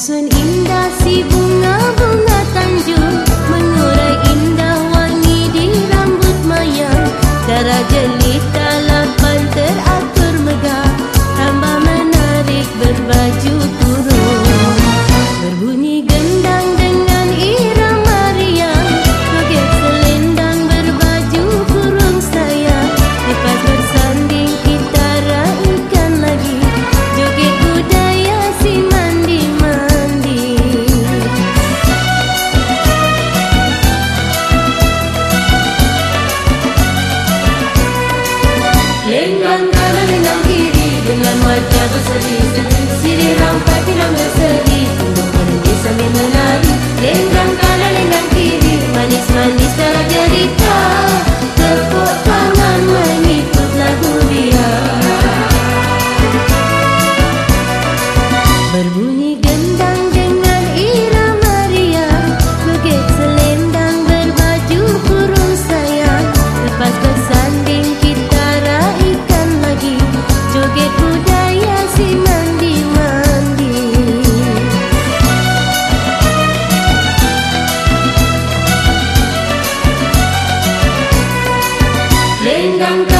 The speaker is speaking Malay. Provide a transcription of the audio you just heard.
Sun indah si bunga-bunga Tanjung, mengurai indah wangi di rambut mayang. Darah jelita lapan teratur megah, tambah menarik berbaju kurung. Berbunyi gendang dengan irama riang, joget selendang berbaju kurung sayang. Lepas bersanding kita raikan lagi, joget budaya si mandi-mandi. Lenggang kanan, lenggang kiri, dengan wajah berseri-seri, sirih rampai pinang berseri, tunduk berhenti sambil menari. Lenggang kanan, lenggang kiri, manis-manis cara cerita, tepuk tangan mengikut lagu dia. Berbunyi gendang dengan irama riang, joget selendang berbaju kurung sayang. Lepas bersanding kita raikan lagi, joget budaya si mandi-mandi. Lenggang